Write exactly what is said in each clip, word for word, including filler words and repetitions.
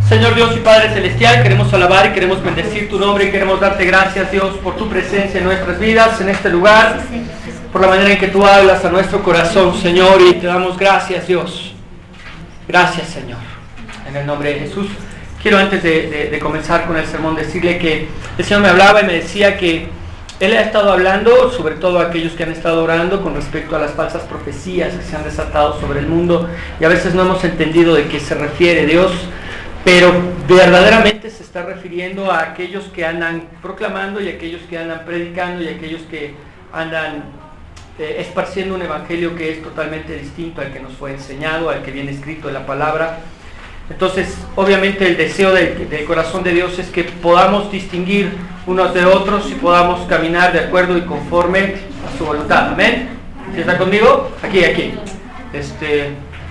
Señor Dios y Padre Celestial, queremos alabar y queremos bendecir tu nombre y queremos darte gracias, Dios, por tu presencia en nuestras vidas, en este lugar, por la manera en que tú hablas a nuestro corazón, Señor, y te damos gracias, Dios. Gracias, Señor, en el nombre de Jesús. Quiero antes de, de, de comenzar con el sermón decirle que el Señor me hablaba y me decía que Él ha estado hablando, sobre todo a aquellos que han estado orando, con respecto a las falsas profecías que se han desatado sobre el mundo, y a veces no hemos entendido de qué se refiere Dios, pero verdaderamente se está refiriendo a aquellos que andan proclamando y a aquellos que andan predicando y a aquellos que andan eh, esparciendo un evangelio que es totalmente distinto al que nos fue enseñado, al que viene escrito en la palabra. Entonces, obviamente el deseo del, del corazón de Dios es que podamos distinguir unos de otros y podamos caminar de acuerdo y conforme a su voluntad. ¿Amén? ¿Sí está conmigo? Aquí, aquí. Este...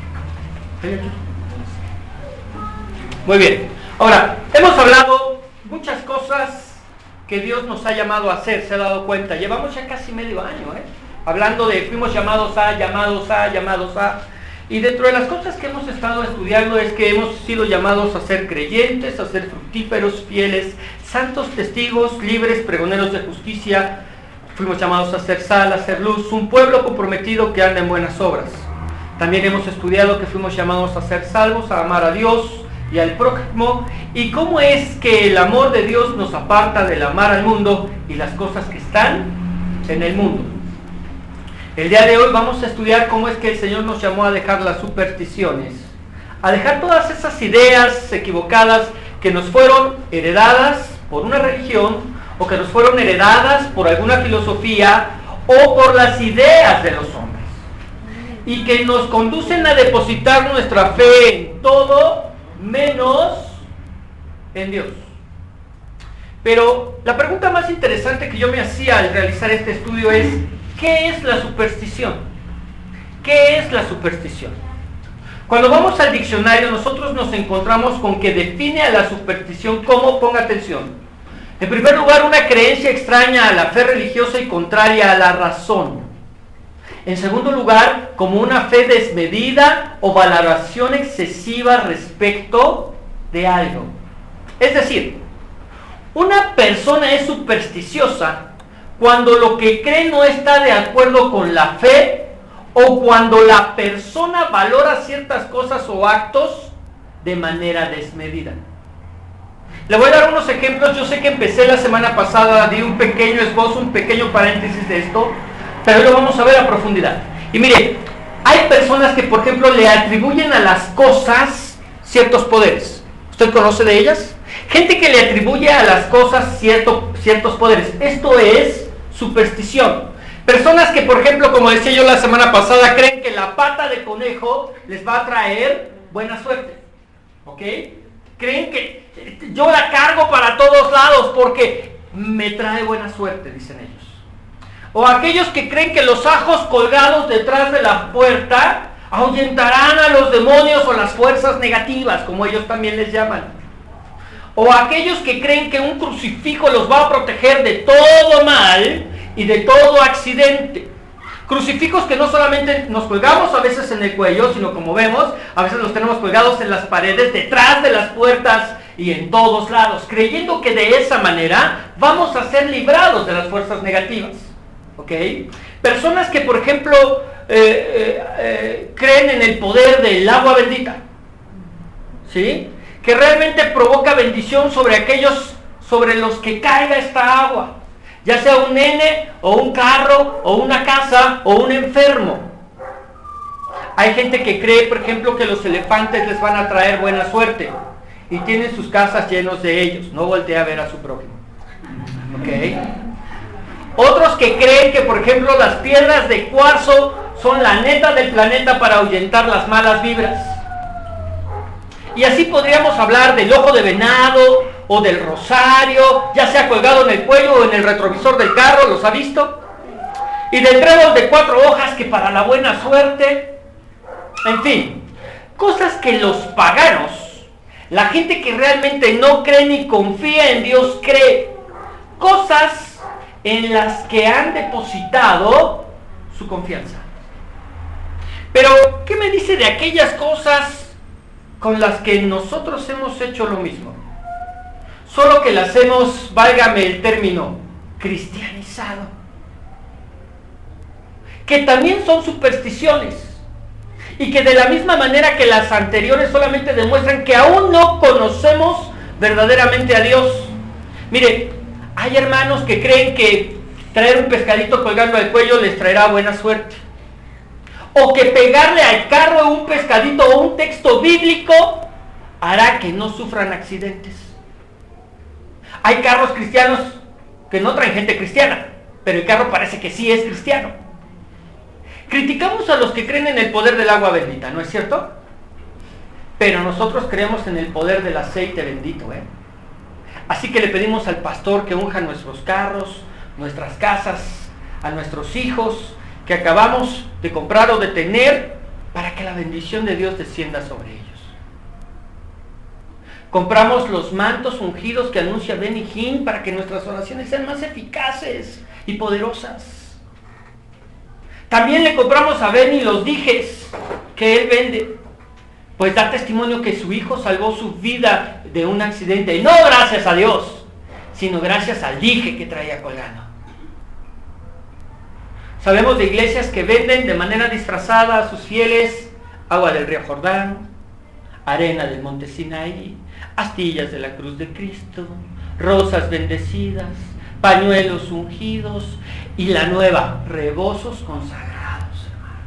Muy bien. Ahora, hemos hablado muchas cosas que Dios nos ha llamado a hacer, se ha dado cuenta. Llevamos ya casi medio año, ¿eh? Hablando de fuimos llamados a, llamados a, llamados a... Y dentro de las cosas que hemos estado estudiando es que hemos sido llamados a ser creyentes, a ser fructíferos, fieles, santos testigos, libres, pregoneros de justicia. Fuimos llamados a ser sal, a ser luz, un pueblo comprometido que anda en buenas obras. También hemos estudiado que fuimos llamados a ser salvos, a amar a Dios y al prójimo, y cómo es que el amor de Dios nos aparta del amar al mundo y las cosas que están en el mundo. El día de hoy vamos a estudiar cómo es que el Señor nos llamó a dejar las supersticiones, a dejar todas esas ideas equivocadas que nos fueron heredadas por una religión, o que nos fueron heredadas por alguna filosofía, o por las ideas de los hombres, y que nos conducen a depositar nuestra fe en todo menos en Dios. Pero la pregunta más interesante que yo me hacía al realizar este estudio es: ¿qué es la superstición? ¿Qué es la superstición? Cuando vamos al diccionario, nosotros nos encontramos con que define a la superstición como, ponga atención, en primer lugar, una creencia extraña a la fe religiosa y contraria a la razón. En segundo lugar, como una fe desmedida o valoración excesiva respecto de algo. Es decir, una persona es supersticiosa cuando lo que cree no está de acuerdo con la fe, o cuando la persona valora ciertas cosas o actos de manera desmedida. Le voy a dar unos ejemplos. Yo sé que empecé la semana pasada, di un pequeño esbozo, un pequeño paréntesis de esto, pero hoy lo vamos a ver a profundidad. Y mire, hay personas que, por ejemplo, le atribuyen a las cosas ciertos poderes. ¿Usted conoce de ellas? Gente que le atribuye a las cosas cierto, ciertos poderes. Esto es superstición. Personas que, por ejemplo, como decía yo la semana pasada, creen que la pata de conejo les va a traer buena suerte. ¿Ok? Creen que yo la cargo para todos lados porque me trae buena suerte, dicen ellos. O aquellos que creen que los ajos colgados detrás de la puerta ahuyentarán a los demonios o las fuerzas negativas, como ellos también les llaman. O aquellos que creen que un crucifijo los va a proteger de todo mal y de todo accidente. Crucifijos que no solamente nos colgamos a veces en el cuello, sino, como vemos, a veces los tenemos colgados en las paredes, detrás de las puertas y en todos lados, creyendo que de esa manera vamos a ser librados de las fuerzas negativas. ¿Ok? Personas que, por ejemplo, eh, eh, eh, creen en el poder del agua bendita, ¿sí?, que realmente provoca bendición sobre aquellos sobre los que caiga esta agua, ya sea un nene, o un carro, o una casa, o un enfermo. Hay gente que cree, por ejemplo, que los elefantes les van a traer buena suerte, y tienen sus casas llenos de ellos. No voltea a ver a su prójimo. ¿Ok? Otros que creen que, por ejemplo, las piedras de cuarzo son la neta del planeta para ahuyentar las malas vibras. Y así podríamos hablar del ojo de venado o del rosario, ya sea colgado en el cuello o en el retrovisor del carro, ¿los ha visto? Y del trébol de cuatro hojas, que para la buena suerte. En fin, cosas que los paganos, la gente que realmente no cree ni confía en Dios, cree. Cosas en las que han depositado su confianza. Pero, ¿qué me dice de aquellas cosas con las que nosotros hemos hecho lo mismo, solo que las hemos, válgame el término, cristianizado, que también son supersticiones, y que de la misma manera que las anteriores solamente demuestran que aún no conocemos verdaderamente a Dios. Mire, hay hermanos que creen que traer un pescadito colgando al cuello les traerá buena suerte, o que pegarle al carro un pescadito o un texto bíblico hará que no sufran accidentes. Hay carros cristianos que no traen gente cristiana, pero el carro parece que sí es cristiano. Criticamos a los que creen en el poder del agua bendita, ¿no es cierto? Pero nosotros creemos en el poder del aceite bendito, ¿eh? Así que le pedimos al pastor que unja nuestros carros, nuestras casas, a nuestros hijos que acabamos de comprar o de tener, para que la bendición de Dios descienda sobre ellos. Compramos los mantos ungidos que anuncia Benny Hinn para que nuestras oraciones sean más eficaces y poderosas. También le compramos a Benny los dijes que él vende, pues da testimonio que su hijo salvó su vida de un accidente, y no gracias a Dios, sino gracias al dije que traía colgando. Sabemos de iglesias que venden de manera disfrazada a sus fieles agua del río Jordán, arena del monte Sinaí, astillas de la cruz de Cristo, rosas bendecidas, pañuelos ungidos y la nueva, rebozos consagrados, hermano.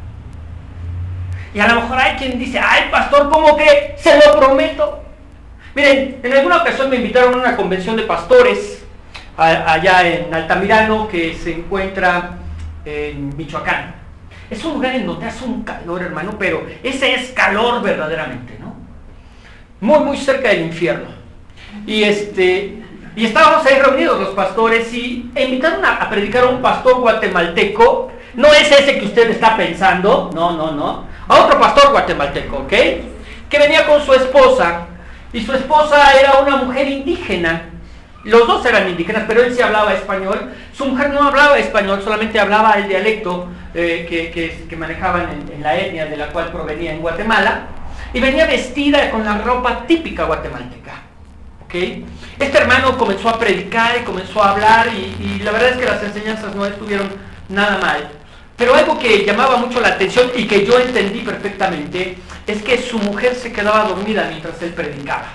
Y a lo mejor hay quien dice, ay pastor, ¿cómo que? Se lo prometo. Miren, en alguna ocasión me invitaron a una convención de pastores a, allá en Altamirano, que se encuentra en Michoacán. Es un lugar en donde hace un calor, hermano, pero ese es calor verdaderamente, ¿no? Muy, muy cerca del infierno. Y este, y estábamos ahí reunidos los pastores y invitaron a, a predicar a un pastor guatemalteco. No es ese que usted está pensando, no, no, no. A otro pastor guatemalteco, ¿ok? Que venía con su esposa, y su esposa era una mujer indígena. Los dos eran indígenas, pero él sí hablaba español. Su mujer no hablaba español, solamente hablaba el dialecto eh, que, que, que manejaban en, en la etnia de la cual provenía en Guatemala. Y venía vestida con la ropa típica guatemalteca. ¿Okay? Este hermano comenzó a predicar y comenzó a hablar, y, y la verdad es que las enseñanzas no estuvieron nada mal. Pero algo que llamaba mucho la atención y que yo entendí perfectamente es que su mujer se quedaba dormida mientras él predicaba.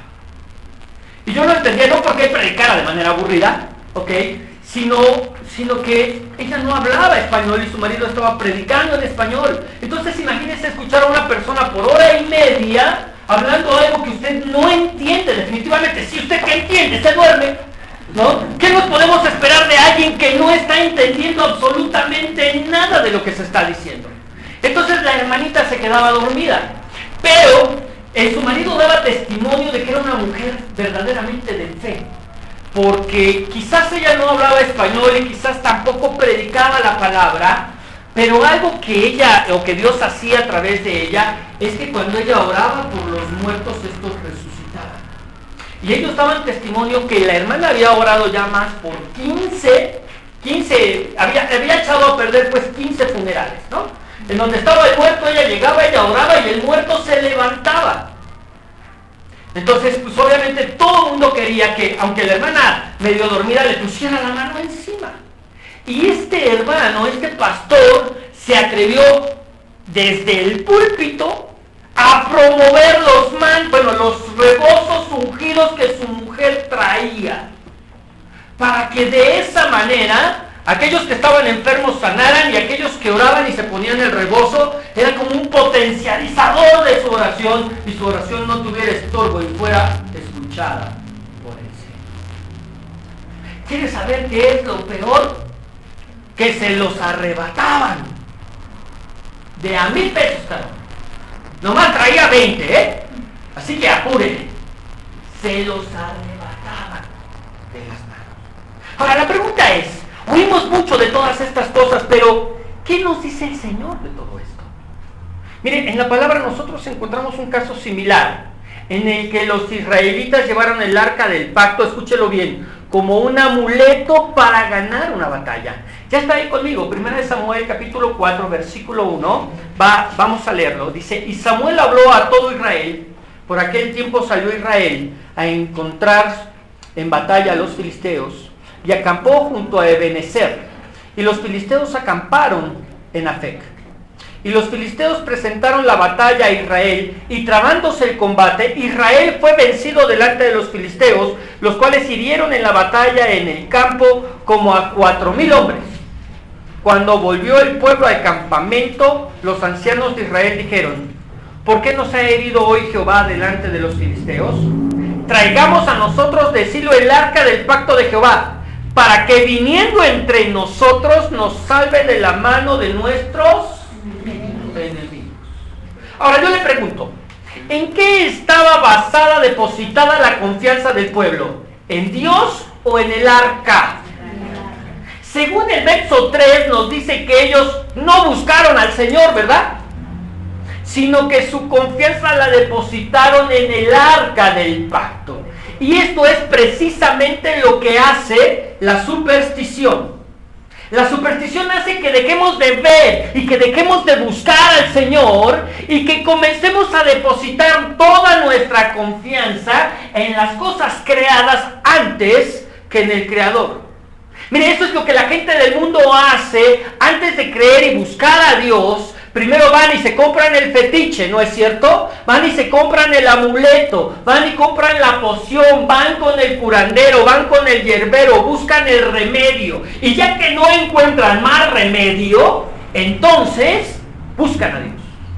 Y yo no entendía, no porque él predicara de manera aburrida, ¿ok? Sino, sino que ella no hablaba español y su marido estaba predicando en español. Entonces imagínese escuchar a una persona por hora y media hablando algo que usted no entiende definitivamente. Si usted que entiende, se duerme, ¿no? ¿Qué nos podemos esperar de alguien que no está entendiendo absolutamente nada de lo que se está diciendo? Entonces la hermanita se quedaba dormida, pero Eh, su marido daba testimonio de que era una mujer verdaderamente de fe, porque quizás ella no hablaba español y quizás tampoco predicaba la palabra, pero algo que ella, o que Dios hacía a través de ella, es que cuando ella oraba por los muertos, estos resucitaban. Y ellos daban testimonio que la hermana había orado ya más por quince, quince, había, había echado a perder pues quince funerales, ¿no? En donde estaba el muerto, ella llegaba, ella oraba y el muerto se levantaba. Entonces, pues obviamente todo el mundo quería que, aunque la hermana medio dormida, le pusiera la mano encima. Y este hermano, este pastor, se atrevió desde el púlpito a promover los man, bueno, los rebozos ungidos que su mujer traía, para que de esa manera aquellos que estaban enfermos sanaran, y aquellos que oraban y se ponían el rebozo era como un potencializador de su oración, y su oración no tuviera estorbo y fuera escuchada por el Señor. ¿Quieres saber qué es lo peor? Que se los arrebataban de a mil pesos cada uno. Nomás traía veinte, ¿eh? Así que apúrenle. Se los arrebataban de las manos. Ahora la pregunta es, oímos mucho de todas estas cosas, pero ¿qué nos dice el Señor de todo esto? Miren, en la palabra nosotros encontramos un caso similar, en el que los israelitas llevaron el arca del pacto, escúchelo bien, como un amuleto para ganar una batalla. Ya está ahí conmigo, primera de Samuel capítulo cuatro, versículo uno, va, vamos a leerlo. Dice, y Samuel habló a todo Israel, Por aquel tiempo salió Israel a encontrar en batalla a los filisteos y acampó junto a Ebenezer, y los filisteos acamparon en Afec. Y los filisteos presentaron la batalla a Israel, y trabándose el combate, Israel fue vencido delante de los filisteos, los cuales hirieron en la batalla en el campo como a cuatro mil hombres. Cuando volvió el pueblo al campamento, los ancianos de Israel dijeron: ¿por qué nos ha herido hoy Jehová delante de los filisteos? Traigamos a nosotros de Silo el arca del pacto de Jehová, para que viniendo entre nosotros nos salve de la mano de nuestros enemigos. Ahora yo le pregunto, ¿en qué estaba basada, depositada la confianza del pueblo? ¿En Dios o en el arca? Según el verso tres nos dice que ellos no buscaron al Señor, ¿verdad? Sino que su confianza la depositaron en el arca del pacto. Y esto es precisamente lo que hace la superstición. La superstición hace que dejemos de ver y que dejemos de buscar al Señor y que comencemos a depositar toda nuestra confianza en las cosas creadas antes que en el Creador. Mire, eso es lo que la gente del mundo hace antes de creer y buscar a Dios. Primero van y se compran el fetiche, ¿no es cierto? Van y se compran el amuleto, van y compran la poción, van con el curandero, van con el hierbero, buscan el remedio. Y ya que no encuentran más remedio, entonces buscan a Dios.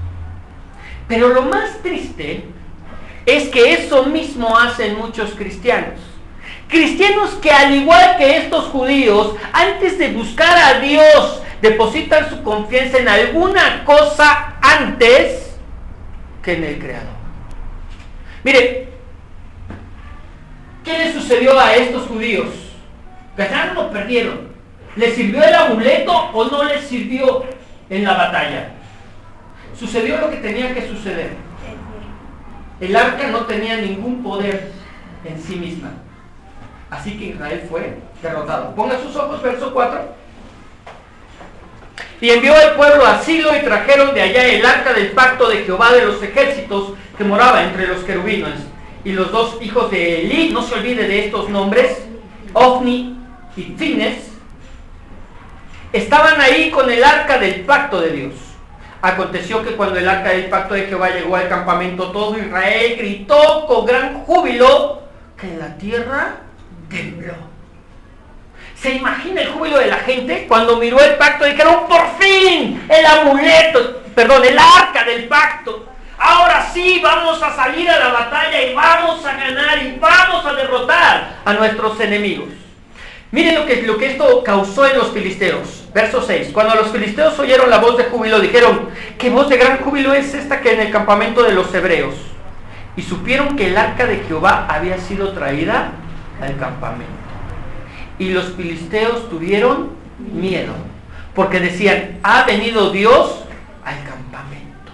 Pero lo más triste es que eso mismo hacen muchos cristianos. Cristianos que, al igual que estos judíos, antes de buscar a Dios, depositan su confianza en alguna cosa antes que en el Creador. Mire, ¿qué le sucedió a estos judíos? ¿Ganaron o perdieron? ¿Les sirvió el amuleto o no les sirvió en la batalla? Sucedió lo que tenía que suceder. El arca no tenía ningún poder en sí misma. Así que Israel fue derrotado. Ponga sus ojos, verso cuatro. Y envió el pueblo a Silo y trajeron de allá el arca del pacto de Jehová de los ejércitos que moraba entre los querubines. Y los dos hijos de Elí, no se olvide de estos nombres, Ofni y Fines, estaban ahí con el arca del pacto de Dios. Aconteció que cuando el arca del pacto de Jehová llegó al campamento, todo Israel gritó con gran júbilo que la tierra tembló. ¿Se imagina el júbilo de la gente cuando miró el pacto y dijeron: por fin, el amuleto, perdón, el arca del pacto? Ahora sí vamos a salir a la batalla y vamos a ganar y vamos a derrotar a nuestros enemigos. Miren lo que, lo que esto causó en los filisteos. Verso seis. Cuando los filisteos oyeron la voz de júbilo, dijeron: ¿qué voz de gran júbilo es esta que en el campamento de los hebreos? Y supieron que el arca de Jehová había sido traída al campamento. Y los filisteos tuvieron miedo, porque decían: ha venido Dios al campamento.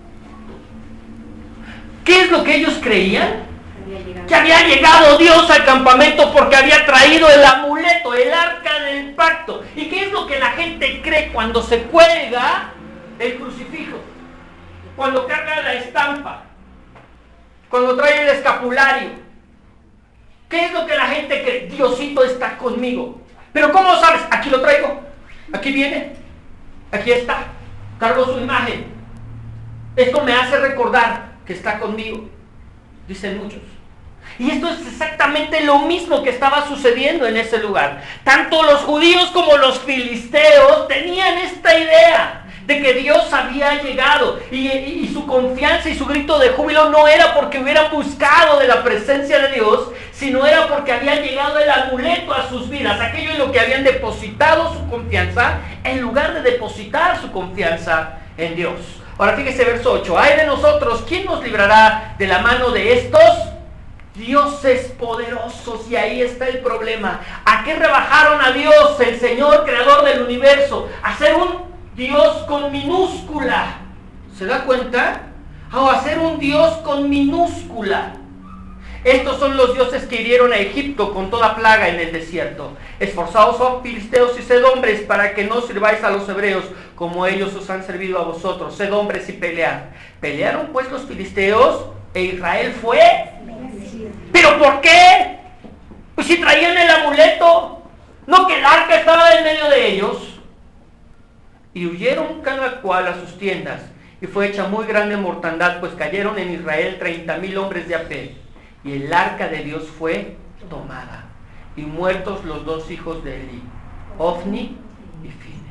¿Qué es lo que ellos creían? Que había llegado Dios al campamento porque había traído el amuleto, el arca del pacto. ¿Y qué es lo que la gente cree cuando se cuelga el crucifijo? Cuando carga la estampa, cuando trae el escapulario. ¿Qué es lo que la gente cree? Diosito está conmigo. Pero ¿cómo sabes? Aquí lo traigo. Aquí viene. Aquí está. Cargo su imagen. Esto me hace recordar que está conmigo, dicen muchos. Y esto es exactamente lo mismo que estaba sucediendo en ese lugar. Tanto los judíos como los filisteos tenían esta idea de que Dios había llegado, y, y, y su confianza y su grito de júbilo no era porque hubieran buscado de la presencia de Dios, sino era porque había llegado el amuleto a sus vidas, aquello en lo que habían depositado su confianza, en lugar de depositar su confianza en Dios. Ahora fíjese verso ocho. Ay de nosotros, ¿quién nos librará de la mano de estos dioses poderosos? Y ahí está el problema. ¿A qué rebajaron a Dios, el Señor creador del universo? A ser un Dios con minúscula. ¿Se da cuenta? O a ser un Dios con minúscula. Estos son los dioses que hirieron a Egipto con toda plaga en el desierto. Esforzaos, oh filisteos, y sed hombres, para que no sirváis a los hebreos como ellos os han servido a vosotros. Sed hombres y pelead. ¿Pelearon pues los filisteos? e Israel fue. ¿Pero por qué? Pues si traían el amuleto, no que el arca estaba en medio de ellos. Y huyeron cada cual a sus tiendas, y fue hecha muy grande mortandad, pues cayeron en Israel treinta mil hombres de a pie, y el arca de Dios fue tomada, y muertos los dos hijos de Eli, Ofni y Fines.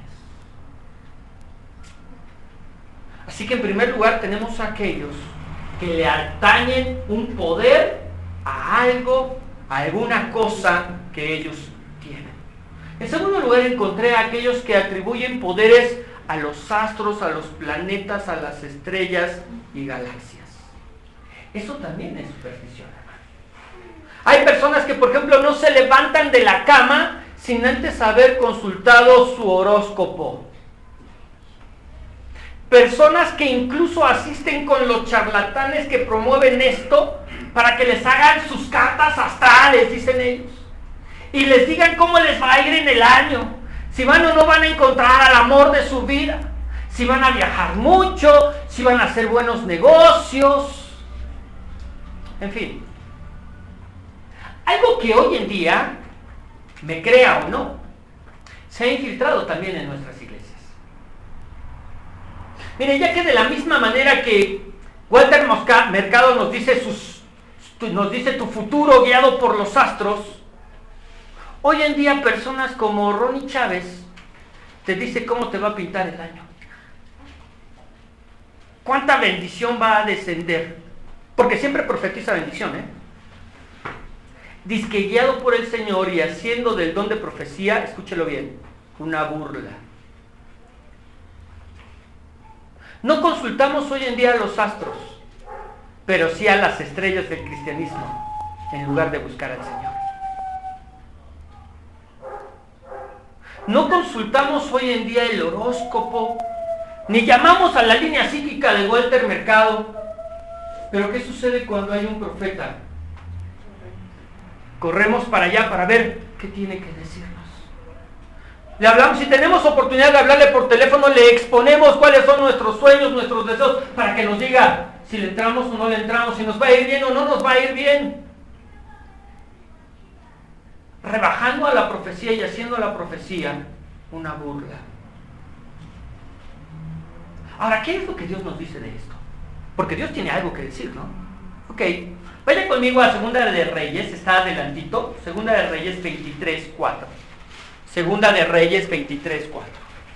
Así que en primer lugar tenemos a aquellos que le atañen un poder a algo, a alguna cosa que ellos tienen. En segundo lugar encontré a aquellos que atribuyen poderes a los astros, a los planetas, a las estrellas y galaxias. Eso también es superstición, hermano. Hay personas que, por ejemplo, no se levantan de la cama sin antes haber consultado su horóscopo. Personas que incluso asisten con los charlatanes que promueven esto para que les hagan sus cartas astrales, dicen ellos, y les digan cómo les va a ir en el año, si van o no van a encontrar al amor de su vida, si van a viajar mucho, si van a hacer buenos negocios, en fin. Algo que hoy en día, me crea o no, se ha infiltrado también en nuestras iglesias. Miren, ya que de la misma manera que Walter Mercado nos dice, sus, nos dice tu futuro guiado por los astros, hoy en día personas como Ronnie Chávez te dice cómo te va a pintar el año. ¿Cuánta bendición va a descender? Porque siempre profetiza bendición, ¿eh? Dice que guiado por el Señor y haciendo del don de profecía, escúchelo bien, una burla. No consultamos hoy en día a los astros, pero sí a las estrellas del cristianismo, en lugar de buscar al Señor. No consultamos hoy en día el horóscopo, ni llamamos a la línea psíquica de Walter Mercado. Pero ¿qué sucede cuando hay un profeta? Corremos para allá para ver qué tiene que decirnos. Le hablamos, si tenemos oportunidad de hablarle por teléfono, le exponemos cuáles son nuestros sueños, nuestros deseos, para que nos diga si le entramos o no le entramos, si nos va a ir bien o no nos va a ir bien. Rebajando a la profecía y haciendo a la profecía una burla. Ahora, ¿qué es lo que Dios nos dice de esto? Porque Dios tiene algo que decir, ¿no? Ok, vaya conmigo a Segunda de Reyes, está adelantito, Segunda de Reyes veintitrés, cuatro. Segunda de Reyes veintitrés, cuatro.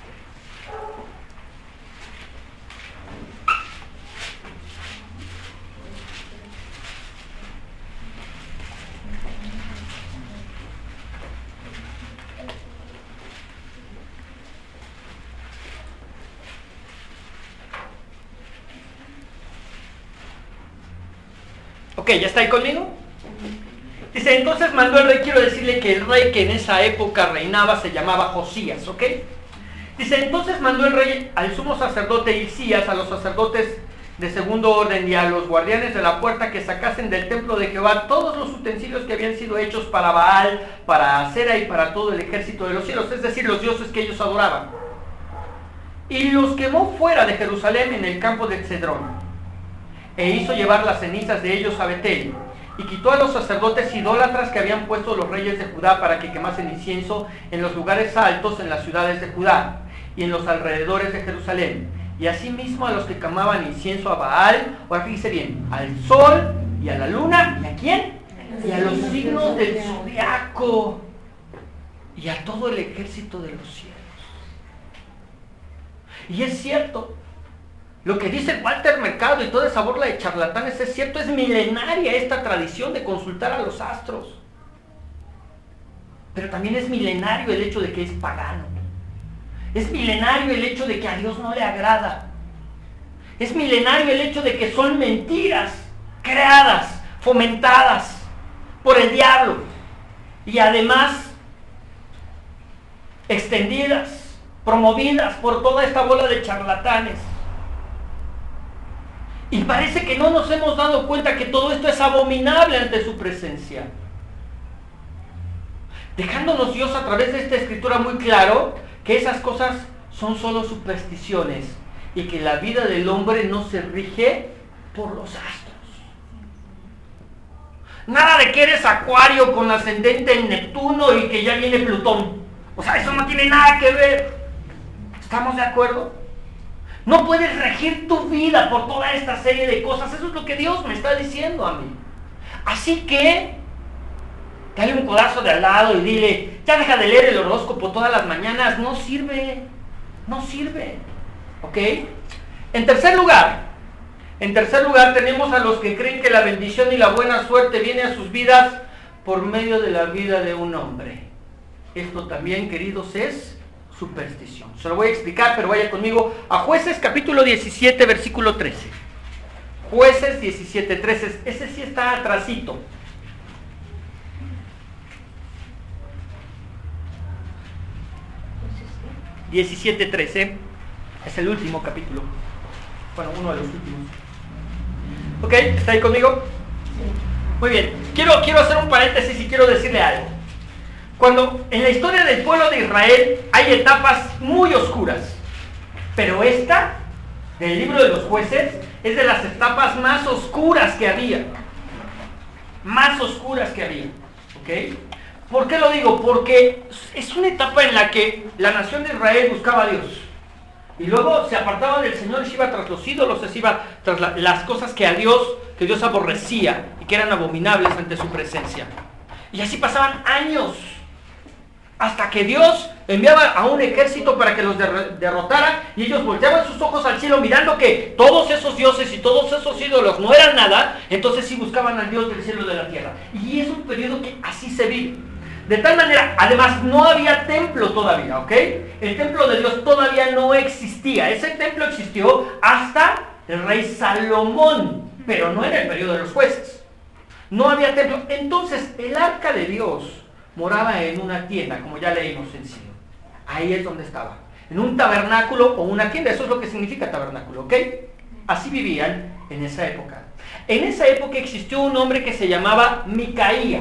Ok, ¿ya está ahí conmigo? Dice, entonces mandó el rey, quiero decirle que el rey que en esa época reinaba se llamaba Josías, ¿ok? Dice, entonces mandó el rey al sumo sacerdote Hilcías, a los sacerdotes de segundo orden y a los guardianes de la puerta que sacasen del templo de Jehová todos los utensilios que habían sido hechos para Baal, para Acera y para todo el ejército de los cielos, es decir, los dioses que ellos adoraban. Y los quemó fuera de Jerusalén en el campo de Cedrón, e hizo llevar las cenizas de ellos a Betel, y quitó a los sacerdotes idólatras que habían puesto los reyes de Judá para que quemasen incienso en los lugares altos en las ciudades de Judá y en los alrededores de Jerusalén, y asimismo a los que quemaban incienso a Baal, o fíjese bien, al sol y a la luna, ¿y a quién? Y a los signos del zodiaco, y a todo el ejército de los cielos. Y es cierto, lo que dice Walter Mercado y toda esa burla de charlatanes es cierto, es milenaria esta tradición de consultar a los astros. Pero también es milenario el hecho de que es pagano. Es milenario el hecho de que a Dios no le agrada. Es milenario el hecho de que son mentiras creadas, fomentadas por el diablo y además extendidas, promovidas por toda esta bola de charlatanes. Y parece que no nos hemos dado cuenta que todo esto es abominable ante su presencia. Dejándonos Dios a través de esta escritura muy claro que esas cosas son solo supersticiones y que la vida del hombre no se rige por los astros. Nada de que eres Acuario con ascendente en Neptuno y que ya viene Plutón. O sea, eso no tiene nada que ver. ¿Estamos de acuerdo? No puedes regir tu vida por toda esta serie de cosas. Eso es lo que Dios me está diciendo a mí. Así que, dale un codazo de al lado y dile, ya deja de leer el horóscopo todas las mañanas. No sirve. No sirve. ¿Ok? En tercer lugar, en tercer lugar tenemos a los que creen que la bendición y la buena suerte viene a sus vidas por medio de la vida de un hombre. Esto también, queridos, es superstición. Se lo voy a explicar, pero vaya conmigo a Jueces capítulo diecisiete, versículo trece. Jueces diecisiete, trece. Ese sí está atrasito. diecisiete, trece. Es el último capítulo. Bueno, uno de los últimos. ¿Ok? ¿Está ahí conmigo? Muy bien. Quiero, quiero hacer un paréntesis y quiero decirle algo. Cuando en la historia del pueblo de Israel hay etapas muy oscuras, pero esta, del libro de los jueces, es de las etapas más oscuras que había. Más oscuras que había. ¿Ok? ¿Por qué lo digo? Porque es una etapa en la que la nación de Israel buscaba a Dios. Y luego se apartaba del Señor y se iba tras los ídolos, se iba tras la, las cosas que a Dios, que Dios aborrecía y que eran abominables ante su presencia. Y así pasaban años, hasta que Dios enviaba a un ejército para que los der- derrotara, y ellos volteaban sus ojos al cielo mirando que todos esos dioses y todos esos ídolos no eran nada. Entonces sí buscaban al Dios del cielo y de la tierra. Y es un periodo que así se vive. De tal manera, además no había templo todavía, ¿ok? El templo de Dios todavía no existía. Ese templo existió hasta el rey Salomón, pero no en el periodo de los jueces. No había templo. Entonces el arca de Dios moraba en una tienda, como ya leímos en Silo. Ahí es donde estaba. En un tabernáculo o una tienda. Eso es lo que significa tabernáculo, ¿ok? Así vivían en esa época. En esa época existió un hombre que se llamaba Micaía.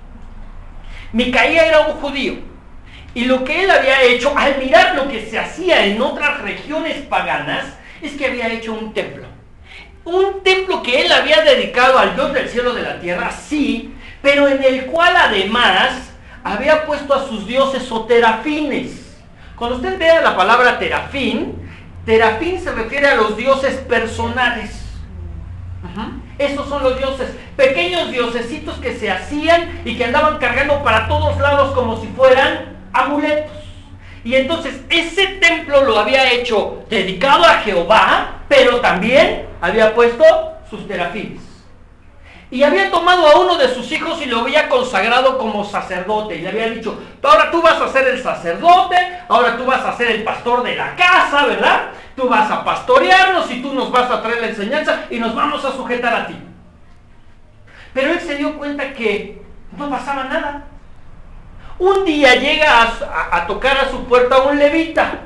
Micaía era un judío, y lo que él había hecho, al mirar lo que se hacía en otras regiones paganas, es que había hecho un templo. Un templo que él había dedicado al Dios del cielo y de la tierra, sí, pero en el cual además había puesto a sus dioses o terafines. Cuando usted vea la palabra terafín, terafín se refiere a los dioses personales. Uh-huh. Esos son los dioses, pequeños diosecitos que se hacían y que andaban cargando para todos lados como si fueran amuletos. Y entonces ese templo lo había hecho dedicado a Jehová, pero también había puesto sus terafines. Y había tomado a uno de sus hijos y lo había consagrado como sacerdote. Y le había dicho, ahora tú vas a ser el sacerdote, ahora tú vas a ser el pastor de la casa, ¿verdad? Tú vas a pastorearnos y tú nos vas a traer la enseñanza y nos vamos a sujetar a ti. Pero él se dio cuenta que no pasaba nada. Un día llega a, a, a tocar a su puerta un levita.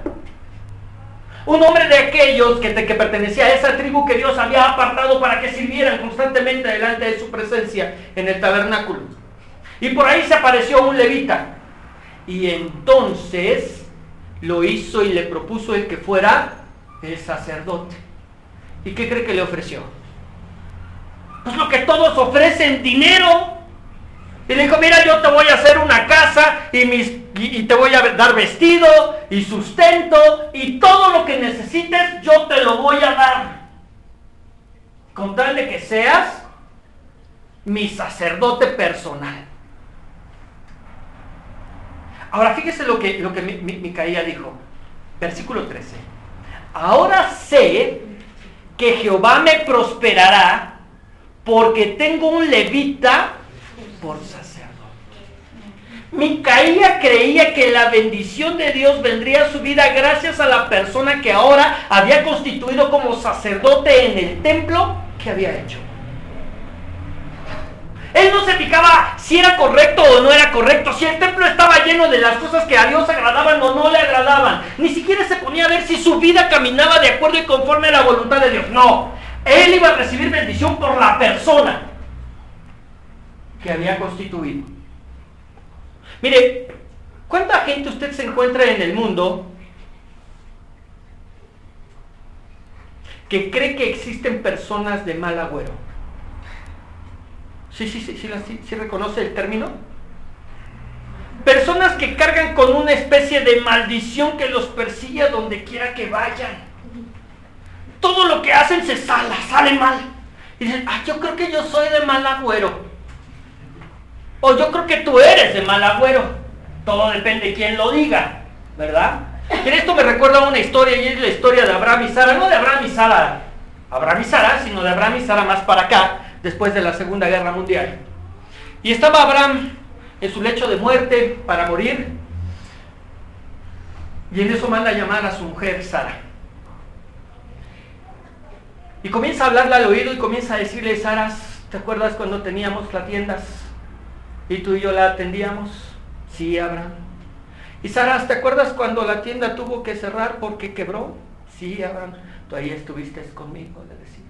Un hombre de aquellos que, que pertenecía a esa tribu que Dios había apartado para que sirvieran constantemente delante de su presencia en el tabernáculo. Y por ahí se apareció un levita. Y entonces lo hizo y le propuso el que fuera el sacerdote. ¿Y qué cree que le ofreció? Pues lo que todos ofrecen, dinero. Y le dijo, mira, yo te voy a hacer una casa y, mis, y, y te voy a dar vestido y sustento y todo lo que necesites yo te lo voy a dar. Con tal de que seas mi sacerdote personal. Ahora fíjese lo que, lo que mi, mi, Micaía dijo. Versículo trece. Ahora sé que Jehová me prosperará porque tengo un levita por sacerdote. Micaía creía que la bendición de Dios vendría a su vida gracias a la persona que ahora había constituido como sacerdote en el templo que había hecho. Él no se fijaba si era correcto o no era correcto, si el templo estaba lleno de las cosas que a Dios agradaban o no le agradaban. Ni siquiera se ponía a ver si su vida caminaba de acuerdo y conforme a la voluntad de Dios. No, él iba a recibir bendición por la persona que había constituido. Mire, ¿cuánta gente usted se encuentra en el mundo que cree que existen personas de mal agüero? Sí, sí, sí, sí, sí, sí reconoce el término. Personas que cargan con una especie de maldición que los persigue a donde quiera que vayan. Todo lo que hacen se sala, sale mal. Y dicen, ah, yo creo que yo soy de mal agüero. O yo creo que tú eres de mal agüero. Todo depende de quién lo diga, ¿verdad? En esto me recuerda una historia, y es la historia de Abraham y Sara. No de Abraham y Sara, Abraham y Sara, sino de Abraham y Sara más para acá, después de la Segunda Guerra Mundial. Y estaba Abraham en su lecho de muerte para morir. Y en eso manda a llamar a su mujer Sara. Y comienza a hablarle al oído y comienza a decirle, Sara, ¿te acuerdas cuando teníamos las tiendas y tú y yo la atendíamos? Sí, Abraham. Y Sara, ¿te acuerdas cuando la tienda tuvo que cerrar porque quebró? Sí, Abraham. Tú ahí estuviste conmigo, le decía.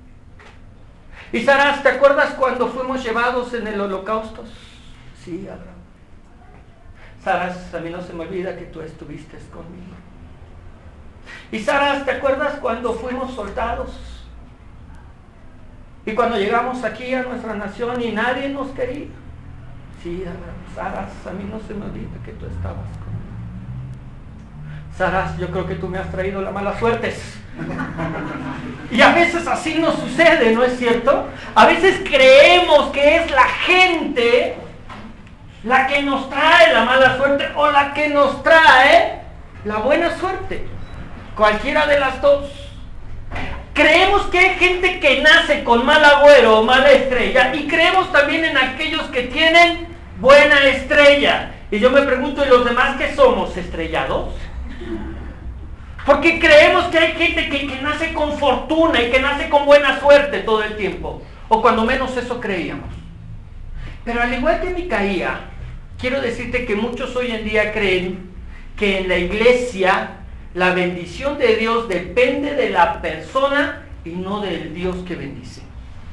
Y Sara, ¿te acuerdas cuando fuimos llevados en el holocausto? Sí, Abraham. Sara, a mí no se me olvida que tú estuviste conmigo. Y Sara, ¿te acuerdas cuando fuimos soldados? Y cuando llegamos aquí a nuestra nación y nadie nos quería. Sí, Sara, a mí no se me olvida que tú estabas conmigo. Sara, yo creo que tú me has traído la mala suerte. Y a veces así nos sucede, ¿no es cierto? A veces creemos que es la gente la que nos trae la mala suerte o la que nos trae la buena suerte. Cualquiera de las dos. Creemos que hay gente que nace con mal agüero o mala estrella, y creemos también en aquellos que tienen buena estrella. Y yo me pregunto, ¿y los demás qué somos? ¿Estrellados? Porque creemos que hay gente que, que nace con fortuna y que nace con buena suerte todo el tiempo. O cuando menos eso creíamos. Pero al igual que Micaía, quiero decirte que muchos hoy en día creen que en la iglesia la bendición de Dios depende de la persona y no del Dios que bendice.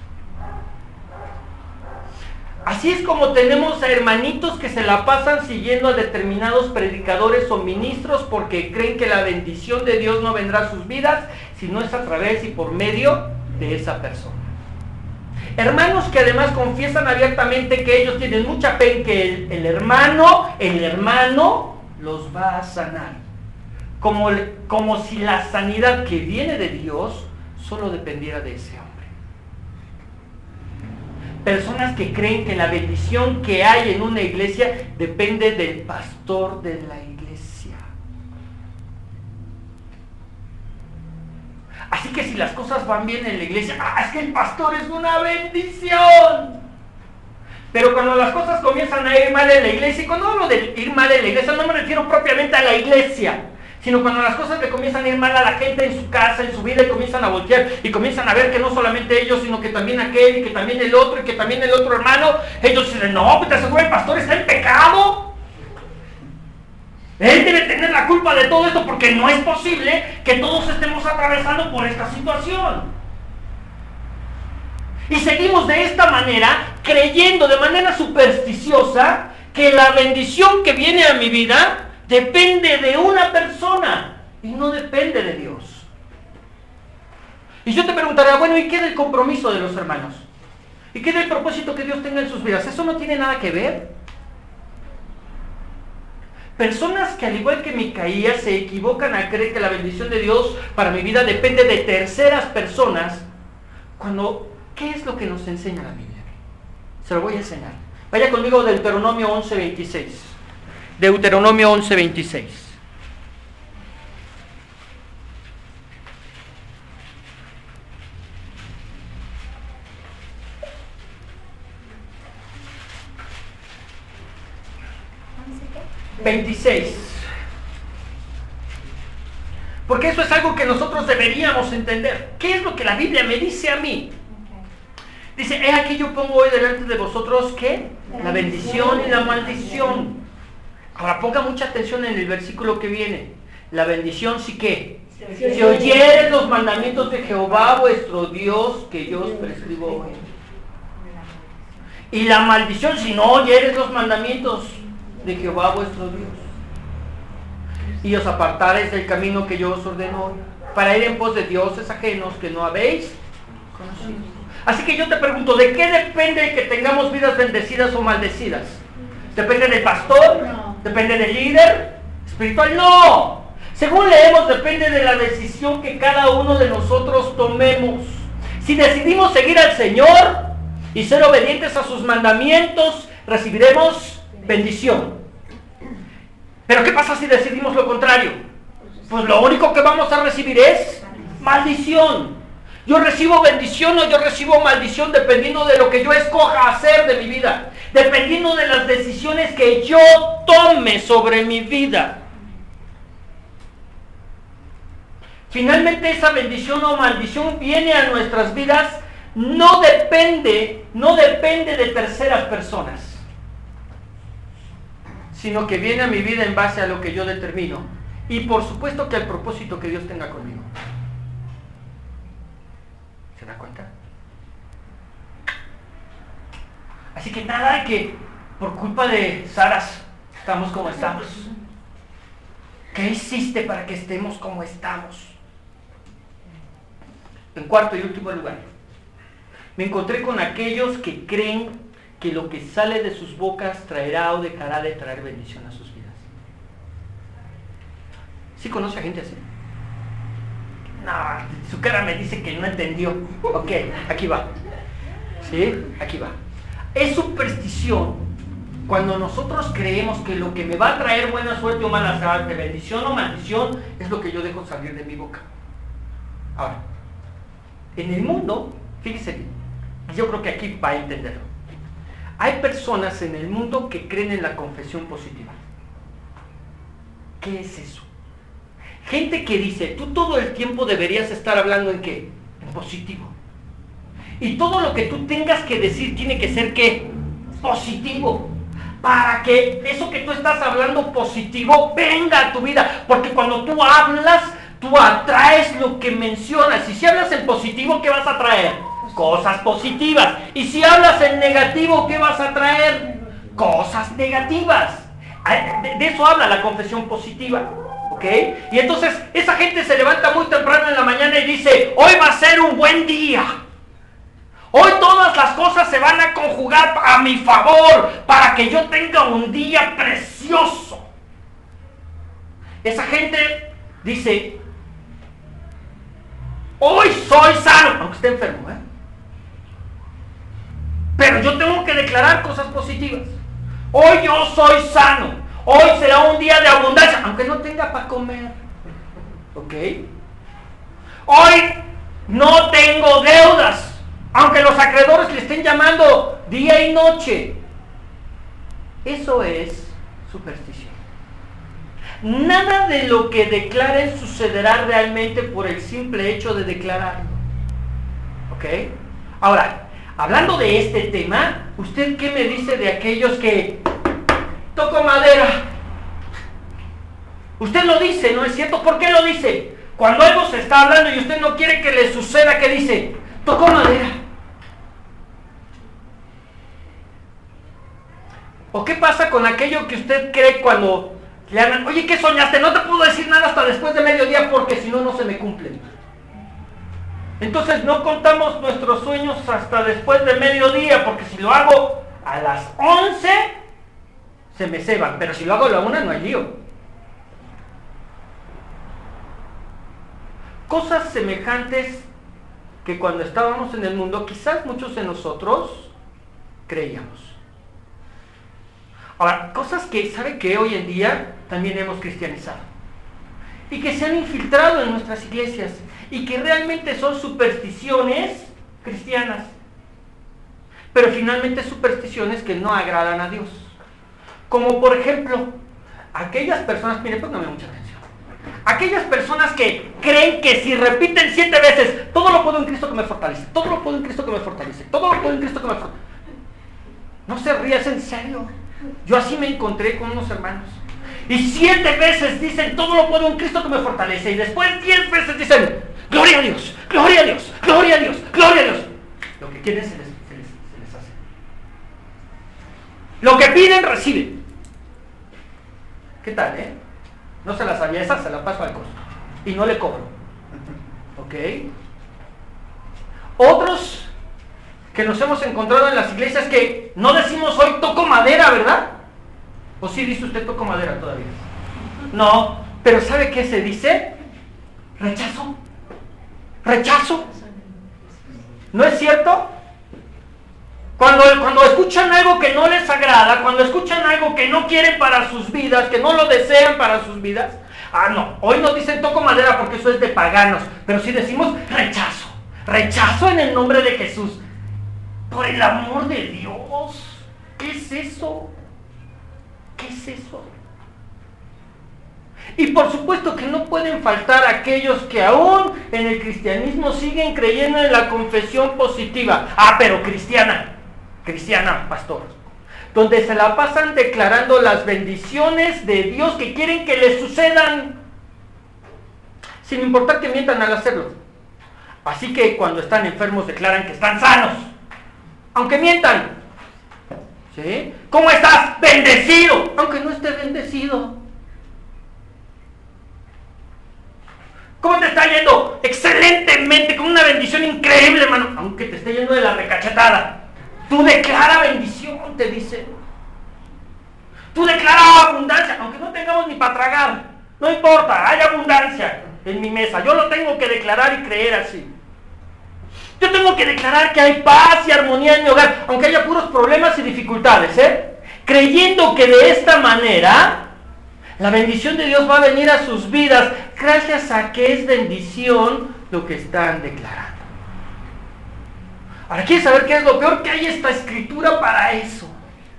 Así es como tenemos a hermanitos que se la pasan siguiendo a determinados predicadores o ministros porque creen que la bendición de Dios no vendrá a sus vidas si no es a través y por medio de esa persona. Hermanos que además confiesan abiertamente que ellos tienen mucha fe en que el, el hermano, el hermano los va a sanar. Como, como si la sanidad que viene de Dios solo dependiera de ese hombre. Personas que creen que la bendición que hay en una iglesia depende del pastor de la iglesia. Así que si las cosas van bien en la iglesia, ¡ah, es que el pastor es una bendición! Pero cuando las cosas comienzan a ir mal en la iglesia, y cuando hablo de ir mal en la iglesia, no me refiero propiamente a la iglesia, sino cuando las cosas le comienzan a ir mal a la gente en su casa, en su vida, y comienzan a voltear, y comienzan a ver que no solamente ellos, sino que también aquel, y que también el otro, y que también el otro hermano, ellos dicen, no, pues te aseguro el pastor está en pecado. Él debe tener la culpa de todo esto, porque no es posible que todos estemos atravesando por esta situación. Y seguimos de esta manera, creyendo de manera supersticiosa, que la bendición que viene a mi vida depende de una persona y no depende de Dios. Y yo te preguntaré, bueno, ¿y qué del compromiso de los hermanos? ¿Y qué del propósito que Dios tenga en sus vidas? ¿Eso no tiene nada que ver? Personas que al igual que Micaía se equivocan a creer que la bendición de Dios para mi vida depende de terceras personas, cuando, ¿qué es lo que nos enseña la Biblia? Se lo voy a enseñar. Vaya conmigo a Deuteronomio once veintiséis. Deuteronomio once veintiséis. veintiséis. Porque eso es algo que nosotros deberíamos entender. ¿Qué es lo que la Biblia me dice a mí? Dice, he aquí yo pongo hoy delante de vosotros, ¿qué? La bendición y la maldición. Ahora ponga mucha atención en el versículo que viene. La bendición sí que si oyeres los mandamientos de Jehová vuestro Dios que yo os prescribo hoy. Y la maldición si no oyeres los mandamientos de Jehová vuestro Dios y os apartares del camino que yo os ordeno hoy, para ir en pos de dioses ajenos que no habéis conocido. Así que yo te pregunto, ¿de qué depende que tengamos vidas bendecidas o maldecidas? ¿Depende del pastor? No. ¿Depende del líder espiritual? No. Según leemos, depende de la decisión que cada uno de nosotros tomemos. Si decidimos seguir al Señor y ser obedientes a sus mandamientos, recibiremos bendición. Pero ¿qué pasa si decidimos lo contrario? Pues lo único que vamos a recibir es maldición. Yo recibo bendición o yo recibo maldición dependiendo de lo que yo escoja hacer de mi vida, dependiendo de las decisiones que yo tome sobre mi vida. Finalmente esa bendición o maldición viene a nuestras vidas, no depende, no depende de terceras personas, sino que viene a mi vida en base a lo que yo determino y por supuesto que al propósito que Dios tenga conmigo. ¿Se da cuenta? Así que nada de que por culpa de Saras estamos como estamos. ¿Qué hiciste para que estemos como estamos? En cuarto y último lugar, me encontré con aquellos que creen que lo que sale de sus bocas traerá o dejará de traer bendición a sus vidas. ¿Sí conoce a gente así? No, su cara me dice que no entendió. Ok, aquí va. ¿Sí? Aquí va. Es superstición cuando nosotros creemos que lo que me va a traer buena suerte o mala suerte, bendición o maldición, es lo que yo dejo salir de mi boca. Ahora, en el mundo, fíjese bien, yo creo que aquí va a entenderlo. Hay personas en el mundo que creen en la confesión positiva. ¿Qué es eso? Gente que dice, tú todo el tiempo deberías estar hablando en qué? En positivo. Y todo lo que tú tengas que decir tiene que ser ¿qué? Positivo. Para que eso que tú estás hablando positivo venga a tu vida. Porque cuando tú hablas, tú atraes lo que mencionas. Y si hablas en positivo, ¿qué vas a traer? Cosas positivas. Y si hablas en negativo, ¿qué vas a traer? Cosas negativas. De eso habla la confesión positiva. ¿Ok? Y entonces esa gente se levanta muy temprano en la mañana y dice, hoy va a ser un buen día. Hoy todas las cosas se van a conjugar a mi favor para que yo tenga un día precioso. Esa gente dice, hoy soy sano, aunque esté enfermo, ¿eh? Pero yo tengo que declarar cosas positivas. Hoy yo soy sano. Hoy será un día de abundancia, aunque no tenga para comer. ¿Ok? Hoy no tengo deudas, aunque los acreedores le estén llamando día y noche. Eso es superstición. Nada de lo que declaren sucederá realmente por el simple hecho de declararlo. ¿Ok? Ahora, hablando de este tema, ¿usted qué me dice de aquellos que toco madera? Usted lo dice, ¿no es cierto? ¿Por qué lo dice? Cuando algo se está hablando y usted no quiere que le suceda, ¿qué dice? Toco madera. ¿O qué pasa con aquello que usted cree cuando le hablan? Oye, ¿qué soñaste? No te puedo decir nada hasta después de mediodía porque si no, no se me cumplen. Entonces no contamos nuestros sueños hasta después de mediodía, porque si lo hago a las once, se me ceban, pero si lo hago a la una no hay lío. Cosas semejantes que cuando estábamos en el mundo, quizás muchos de nosotros creíamos. Ahora, cosas que, ¿sabe qué? Hoy en día también hemos cristianizado. Y que se han infiltrado en nuestras iglesias. Y que realmente son supersticiones cristianas. Pero finalmente supersticiones que no agradan a Dios. Como por ejemplo, aquellas personas, mire, póngame mucha atención. Aquellas personas que creen que si repiten siete veces, todo lo puedo en Cristo que me fortalece, todo lo puedo en Cristo que me fortalece, todo lo puedo en Cristo que me fortalece. No se ríe, es en serio. Yo así me encontré con unos hermanos. Y siete veces dicen, todo lo puedo en Cristo que me fortalece. Y después diez veces dicen, gloria a Dios, gloria a Dios, gloria a Dios, gloria a Dios. Lo que quieren se les, se les, se les hace. Lo que piden, reciben. ¿Qué tal, eh? No se la sabía, esa se la paso al costo. Y no le cobro. ¿Ok? Otros que nos hemos encontrado en las iglesias que no decimos hoy toco madera, ¿verdad? ¿O sí dice usted toco madera todavía? No, pero ¿sabe qué se dice? Rechazo. Rechazo. ¿No es cierto? Cuando, cuando escuchan algo que no les agrada, cuando escuchan algo que no quieren para sus vidas, que no lo desean para sus vidas, ah, no, hoy nos dicen toco madera porque eso es de paganos, pero si decimos rechazo, rechazo en el nombre de Jesús, por el amor de Dios, ¿qué es eso? ¿Qué es eso? Y por supuesto que no pueden faltar aquellos que aún en el cristianismo siguen creyendo en la confesión positiva. Ah, pero cristiana, cristiana, pastor, donde se la pasan declarando las bendiciones de Dios que quieren que les sucedan, sin importar que mientan al hacerlo. Así que cuando están enfermos declaran que están sanos, aunque mientan. ¿Sí? ¿Cómo estás? Bendecido, aunque no esté bendecido. ¿Cómo te está yendo? Excelentemente, con una bendición increíble, hermano, aunque te esté yendo de la recachetada. Tú declara bendición, te dice. Tú declara abundancia, aunque no tengamos ni para tragar. No importa, hay abundancia en mi mesa. Yo lo tengo que declarar y creer así. Yo tengo que declarar que hay paz y armonía en mi hogar, aunque haya puros problemas y dificultades, ¿eh? Creyendo que de esta manera la bendición de Dios va a venir a sus vidas, gracias a que es bendición lo que están declarando. Ahora, ¿quieres saber qué es lo peor? Que hay esta escritura para eso.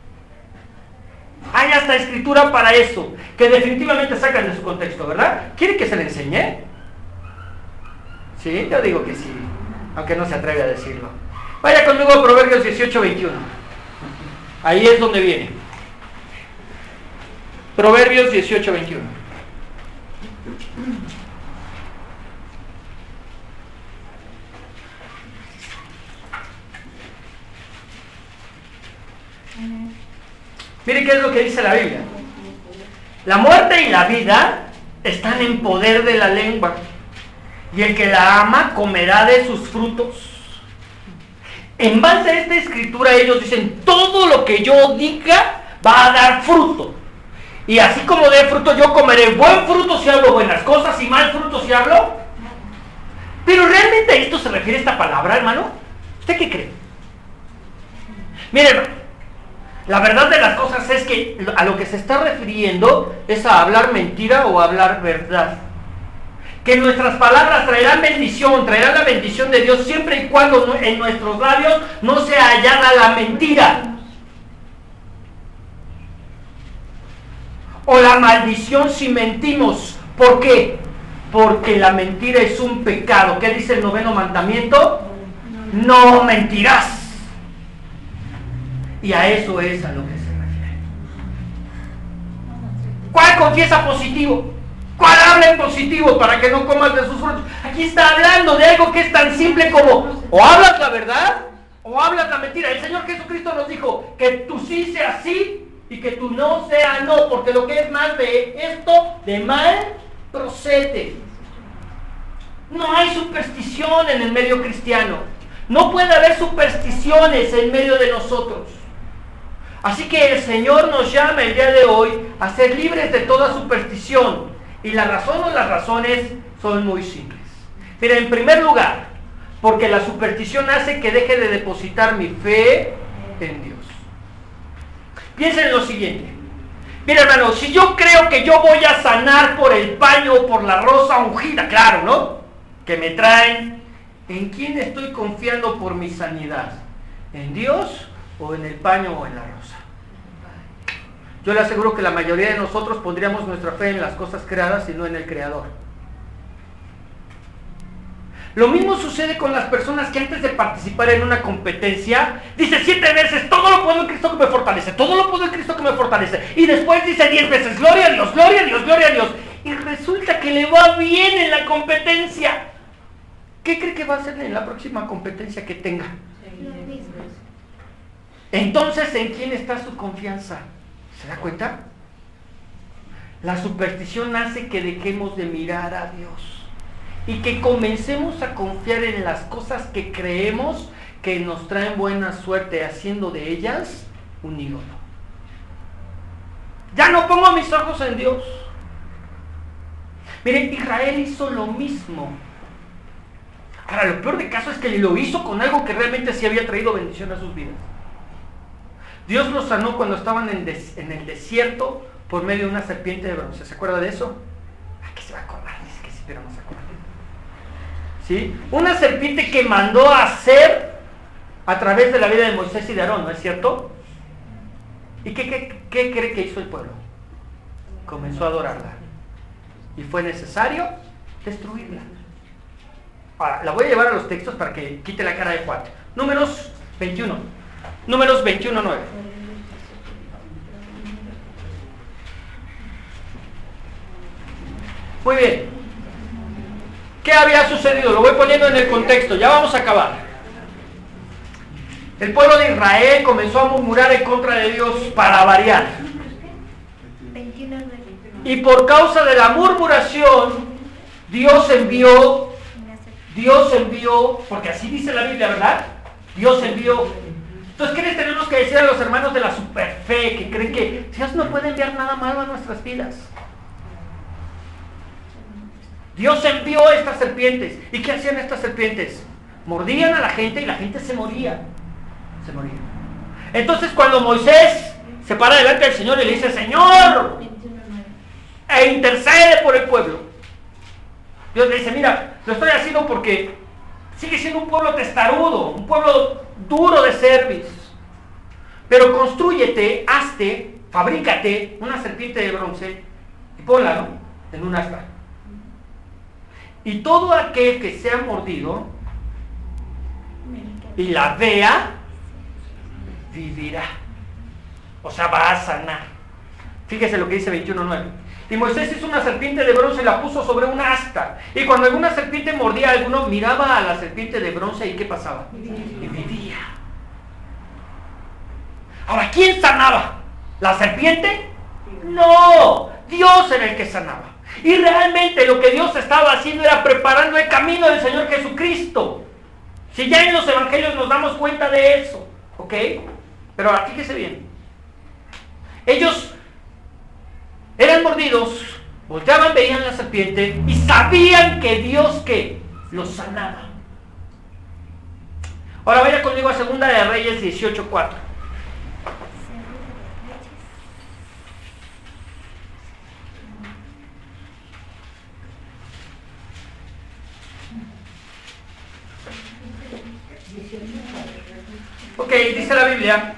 Hay hasta escritura para eso, que definitivamente sacan de su contexto, ¿verdad? ¿Quiere que se le enseñe? Sí, yo digo que sí, aunque no se atreve a decirlo. Vaya conmigo a Proverbios dieciocho, veintiuno. Ahí es donde viene. Proverbios dieciocho, veintiuno. Mire qué es lo que dice la Biblia. La muerte y la vida están en poder de la lengua, y el que la ama comerá de sus frutos. En base a esta escritura ellos dicen, todo lo que yo diga va a dar fruto. Y así como dé fruto, yo comeré buen fruto si hablo buenas cosas y mal fruto si hablo. Pero realmente a esto se refiere esta palabra, hermano. ¿Usted qué cree? Mire, hermano, la verdad de las cosas es que a lo que se está refiriendo es a hablar mentira o a hablar verdad. Que nuestras palabras traerán bendición, traerán la bendición de Dios siempre y cuando en nuestros labios no se hallara la mentira. O la maldición si mentimos. ¿Por qué? Porque la mentira es un pecado. ¿Qué dice el noveno mandamiento? No mentirás. Y a eso es a lo que se refiere. ¿Cuál confiesa positivo? ¿Cuál habla en positivo para que no comas de sus frutos? Aquí está hablando de algo que es tan simple como o hablas la verdad o hablas la mentira. El Señor Jesucristo nos dijo que tu sí sea sí y que tu no sea no, porque lo que es mal de esto, de mal, procede. No hay superstición en el medio cristiano. No puede haber supersticiones en medio de nosotros. Así que el Señor nos llama el día de hoy a ser libres de toda superstición. Y la razón o las razones son muy simples. Mira, en primer lugar, porque la superstición hace que deje de depositar mi fe en Dios. Piensen en lo siguiente. Mira, hermano, si yo creo que yo voy a sanar por el paño o por la rosa ungida, claro, ¿no? Que me traen, ¿en quién estoy confiando por mi sanidad? ¿En Dios o en el paño o en la rosa? Yo le aseguro que la mayoría de nosotros pondríamos nuestra fe en las cosas creadas y no en el Creador. Lo mismo sucede con las personas que antes de participar en una competencia dice siete veces, todo lo puedo en Cristo que me fortalece, todo lo puedo en Cristo que me fortalece. Y después dice diez veces, gloria a Dios, gloria a Dios, gloria a Dios. Y resulta que le va bien en la competencia. ¿Qué cree que va a hacer en la próxima competencia que tenga? Entonces, ¿en quién está su confianza? ¿Se da cuenta? La superstición hace que dejemos de mirar a Dios y que comencemos a confiar en las cosas que creemos que nos traen buena suerte haciendo de ellas un ídolo. Ya no pongo mis ojos en Dios. Miren, Israel hizo lo mismo. Ahora, lo peor de caso es que lo hizo con algo que realmente sí había traído bendición a sus vidas. Dios los sanó cuando estaban en, des, en el desierto por medio de una serpiente de bronce. ¿Se acuerda de eso? ¿A qué se va a acordar? Dice que sí, pero no se acuerda. ¿Sí? Una serpiente que mandó a hacer a través de la vida de Moisés y de Aarón, ¿no es cierto? ¿Y qué, qué, qué cree que hizo el pueblo? Comenzó a adorarla. Y fue necesario destruirla. Ahora, la voy a llevar a los textos para que quite la cara de Juan. Números veintiuno. Números veintiuno, nueve. Muy bien. ¿Qué había sucedido? Lo voy poniendo en el contexto. Ya vamos a acabar. El pueblo de Israel comenzó a murmurar en contra de Dios para variar. Y por causa de la murmuración, Dios envió, Dios envió, porque así dice la Biblia, ¿verdad? Dios envió. Entonces, ¿qué les tenemos que decir a los hermanos de la superfe que creen que Dios no puede enviar nada malo a nuestras vidas? Dios envió estas serpientes. ¿Y qué hacían estas serpientes? Mordían a la gente y la gente se moría. Se moría. Entonces, cuando Moisés se para delante del Señor y le dice, Señor, e intercede por el pueblo, Dios le dice, mira, lo estoy haciendo porque sigue siendo un pueblo testarudo, un pueblo duro de cerviz, pero constrúyete, hazte, fabrícate una serpiente de bronce y ponla, ¿no?, en un asta. Y todo aquel que sea mordido y la vea, vivirá. O sea, va a sanar. Fíjese lo que dice veintiuno nueve. Y Moisés hizo una serpiente de bronce y la puso sobre un asta. Y cuando alguna serpiente mordía a alguno, miraba a la serpiente de bronce y ¿qué pasaba? Y vivía. Ahora, ¿quién sanaba? ¿La serpiente? No, Dios era el que sanaba. Y realmente lo que Dios estaba haciendo era preparando el camino del Señor Jesucristo. Si ya en los evangelios nos damos cuenta de eso, ¿ok? Pero ahora fíjese bien. Ellos eran mordidos, volteaban, veían la serpiente y sabían que Dios, ¿qué?, los sanaba. Ahora vaya conmigo a Segunda de Reyes dieciocho cuatro. Ok, dice la Biblia,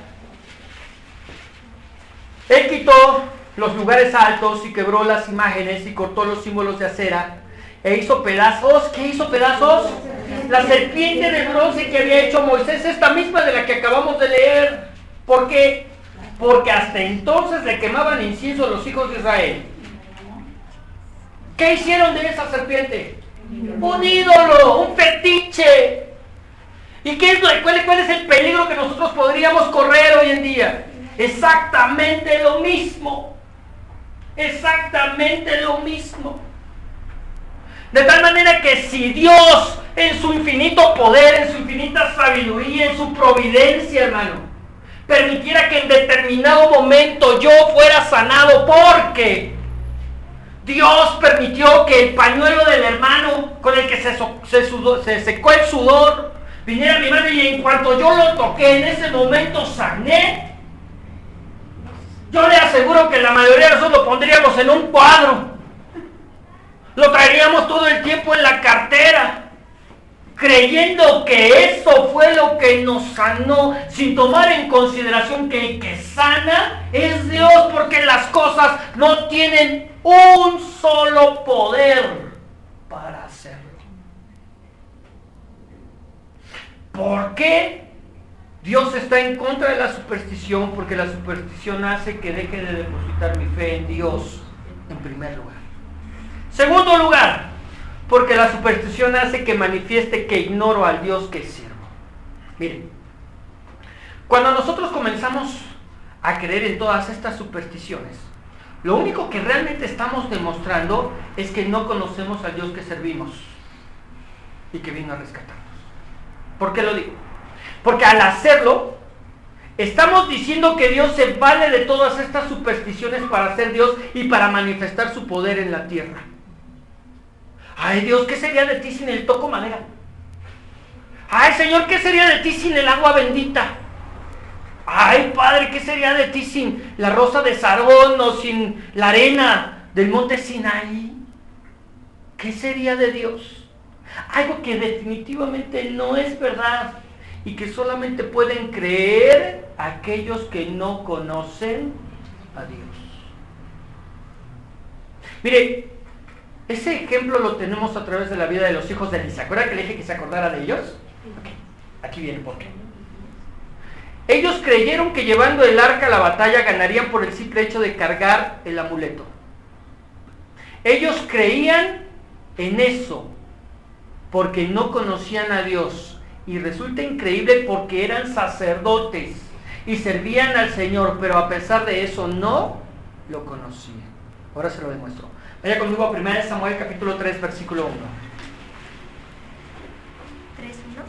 Él quitó los lugares altos y quebró las imágenes y cortó los símbolos de acera e hizo pedazos. ¿Qué hizo pedazos? La serpiente de bronce que había hecho Moisés, esta misma de la que acabamos de leer. ¿Por qué? Porque hasta entonces le quemaban incienso a los hijos de Israel. ¿Qué hicieron de esa serpiente? Un ídolo, un fetiche. ¿Y qué es, cuál, cuál es el peligro que nosotros podríamos correr hoy en día? Exactamente lo mismo. Exactamente lo mismo. De tal manera que si Dios, en su infinito poder, en su infinita sabiduría, en su providencia, hermano, permitiera que en determinado momento yo fuera sanado, porque Dios permitió que el pañuelo del hermano con el que se, se, sudó, se secó el sudor viniera a mi mano, y en cuanto yo lo toqué, en ese momento sané. Yo le aseguro que la mayoría de nosotros lo pondríamos en un cuadro, lo traeríamos todo el tiempo en la cartera, creyendo que eso fue lo que nos sanó, sin tomar en consideración que el que sana es Dios, porque las cosas no tienen un solo poder para hacerlo. ¿Por qué Dios está en contra de la superstición? Porque la superstición hace que deje de depositar mi fe en Dios en primer lugar. Segundo lugar, porque la superstición hace que manifieste que ignoro al Dios que sirvo. Miren, cuando nosotros comenzamos a creer en todas estas supersticiones, lo único que realmente estamos demostrando es que no conocemos al Dios que servimos y que vino a rescatarnos. ¿Por qué lo digo? Porque al hacerlo, estamos diciendo que Dios se vale de todas estas supersticiones para ser Dios y para manifestar su poder en la tierra. Ay, Dios, ¿qué sería de ti sin el toco madera? Ay, Señor, ¿qué sería de ti sin el agua bendita? Ay, Padre, ¿qué sería de ti sin la rosa de Sarón o sin la arena del monte Sinaí? ¿Qué sería de Dios? Algo que definitivamente no es verdad y que solamente pueden creer aquellos que no conocen a Dios. Mire, ese ejemplo lo tenemos a través de la vida de los hijos de Eli. ¿Se acuerda que le dije que se acordara de ellos? Okay. Aquí viene por qué. Ellos creyeron que llevando el arca a la batalla ganarían por el simple hecho de cargar el amuleto. Ellos creían en eso porque no conocían a Dios. Y resulta increíble porque eran sacerdotes y servían al Señor, pero a pesar de eso no lo conocían. Ahora se lo demuestro. Vaya conmigo a primera de Samuel capítulo tres, versículo uno. tres uno.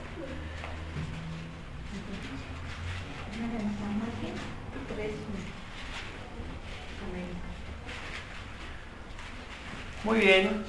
Muy bien.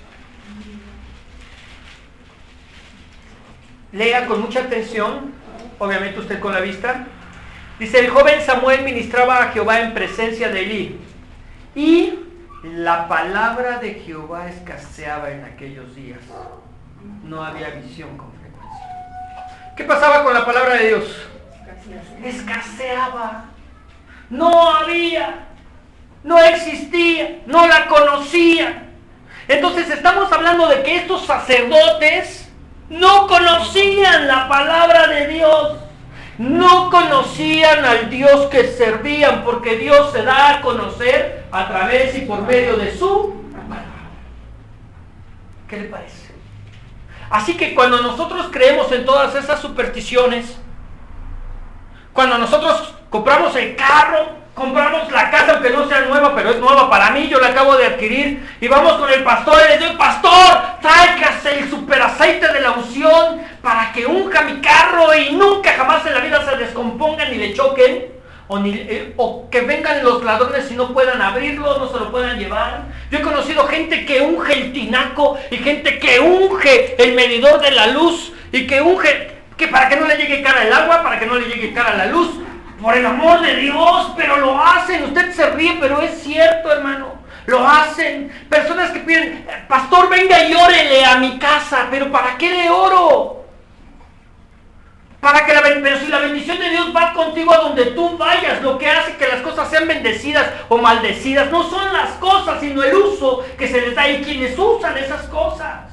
Lea con mucha atención, obviamente usted con la vista. Dice, el joven Samuel ministraba a Jehová en presencia de Elí, y la palabra de Jehová escaseaba en aquellos días. No había visión con frecuencia. ¿Qué pasaba con la palabra de Dios? Escaseaba. No había, no existía, no la conocía. Entonces estamos hablando de que estos sacerdotes no conocían la palabra de Dios, no conocían al Dios que servían, porque Dios se da a conocer a través y por medio de su palabra. ¿Qué le parece? Así que cuando nosotros creemos en todas esas supersticiones, cuando nosotros compramos el carro, compramos la casa, aunque no sea nueva, pero es nueva para mí, yo la acabo de adquirir, y vamos con el pastor y le digo, pastor, tráigase el super aceite de la unción para que unja mi carro y nunca jamás en la vida se descomponga ni le choquen, o, ni, eh, o que vengan los ladrones y no puedan abrirlo, no se lo puedan llevar. Yo he conocido gente que unge el tinaco y gente que unge el medidor de la luz y que unge, que para que no le llegue cara el agua, para que no le llegue cara la luz. Por el amor de Dios, pero lo hacen. Usted se ríe, pero es cierto, hermano. Lo hacen. Personas que piden, pastor, venga y órele a mi casa. ¿Pero para qué le oro? Para que la, pero si la bendición de Dios va contigo a donde tú vayas, lo que hace que las cosas sean bendecidas o maldecidas no son las cosas, sino el uso que se les da y quienes usan esas cosas.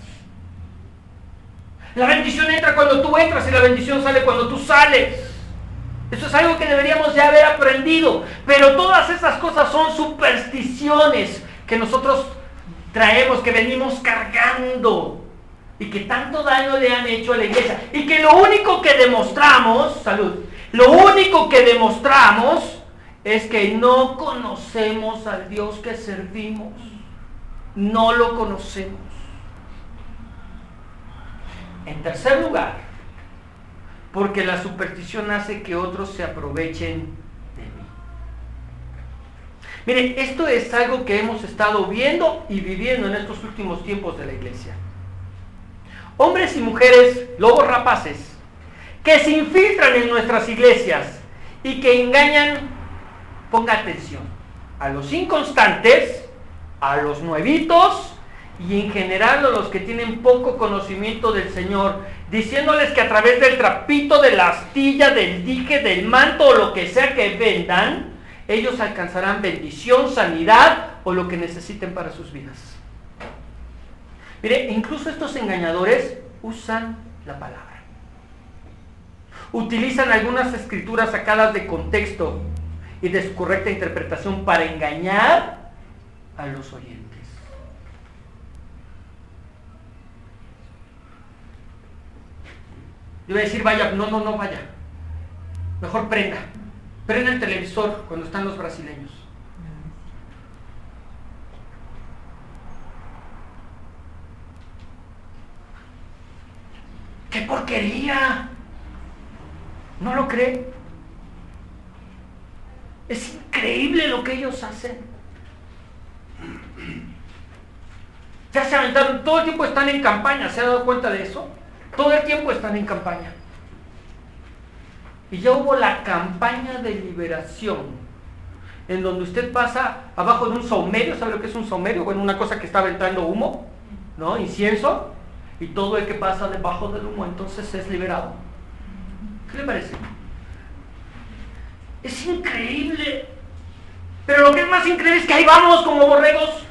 La bendición entra cuando tú entras y la bendición sale cuando tú sales. Eso es algo que deberíamos ya haber aprendido, pero todas esas cosas son supersticiones que nosotros traemos, que venimos cargando y que tanto daño le han hecho a la iglesia, y que lo único que demostramos, salud, lo único que demostramos es que no conocemos al Dios que servimos, no lo conocemos. En tercer lugar, porque la superstición hace que otros se aprovechen de mí. Miren, esto es algo que hemos estado viendo y viviendo en estos últimos tiempos de la iglesia. Hombres y mujeres, lobos rapaces, que se infiltran en nuestras iglesias y que engañan, ponga atención, a los inconstantes, a los nuevitos y en general a los que tienen poco conocimiento del Señor, diciéndoles que a través del trapito, de la astilla, del dique, del manto o lo que sea que vendan, ellos alcanzarán bendición, sanidad o lo que necesiten para sus vidas. Mire, incluso estos engañadores usan la palabra. Utilizan algunas escrituras sacadas de contexto y de su correcta interpretación para engañar a los oyentes. Yo voy a decir, vaya, no, no, no vaya. Mejor prenda. Prenda el televisor cuando están los brasileños. ¡Qué porquería! ¿No lo cree? Es increíble lo que ellos hacen. Ya se aventaron, todo el tiempo están en campaña, ¿se ha dado cuenta de eso? Todo el tiempo están en campaña. Y ya hubo la campaña de liberación, en donde usted pasa abajo de un saumerio, ¿sabe lo que es un saumerio? Bueno, una cosa que está aventando humo, ¿no? Incienso, y todo el que pasa debajo del humo entonces es liberado. ¿Qué le parece? Es increíble. Pero lo que es más increíble es que ahí vamos como borregos.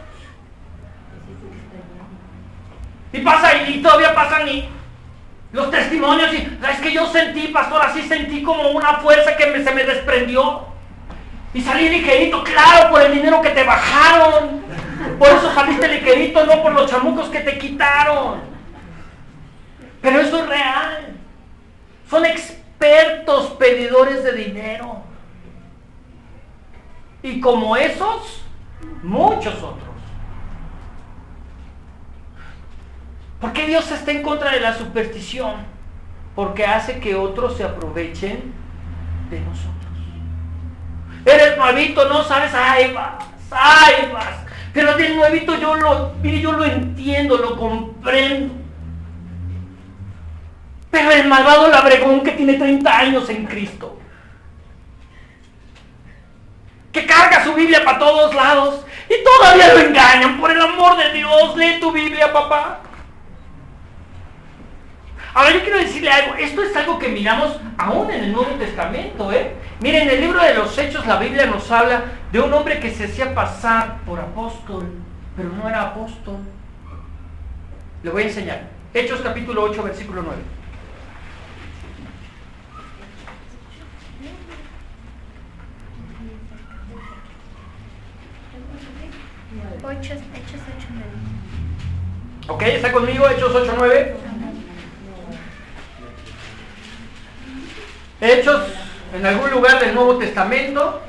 Y pasa, y todavía pasan y los testimonios, y es que yo sentí, pastor, así sentí como una fuerza que me, se me desprendió. Y salí ligerito, claro, por el dinero que te bajaron. Por eso saliste ligerito, no por los chamucos que te quitaron. Pero eso es real. Son expertos pedidores de dinero. Y como esos, muchos otros. ¿Por qué Dios está en contra de la superstición? Porque hace que otros se aprovechen de nosotros. Eres nuevito, no sabes, ahí vas, ahí vas. Pero del nuevito yo lo, mire, yo lo entiendo, lo comprendo. Pero el malvado labregón que tiene treinta años en Cristo, que carga su Biblia para todos lados y todavía lo engañan, por el amor de Dios, lee tu Biblia, papá. Ahora yo quiero decirle algo, esto es algo que miramos aún en el Nuevo Testamento, ¿eh? Miren, en el libro de los Hechos la Biblia nos habla de un hombre que se hacía pasar por apóstol, pero no era apóstol. Le voy a enseñar. Hechos capítulo ocho, versículo nueve. Hechos ocho nueve. Ok, ¿está conmigo? Hechos ocho nueve. Hechos en algún lugar del Nuevo Testamento.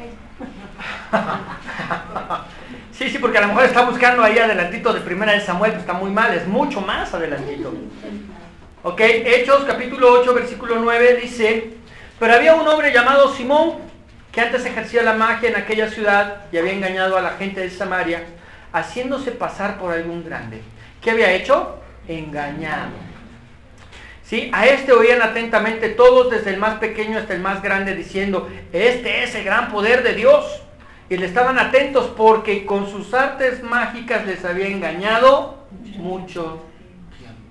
Sí, sí, porque a lo mejor está buscando ahí adelantito de Primera de Samuel, pues está muy mal, es mucho más adelantito. Ok, Hechos capítulo ocho, versículo nueve dice: pero había un hombre llamado Simón, que antes ejercía la magia en aquella ciudad y había engañado a la gente de Samaria, haciéndose pasar por algún grande. ¿Qué había hecho? Engañado. ¿Sí? A este oían atentamente todos, desde el más pequeño hasta el más grande, diciendo: este es el gran poder de Dios. Y le estaban atentos porque con sus artes mágicas les había engañado mucho tiempo.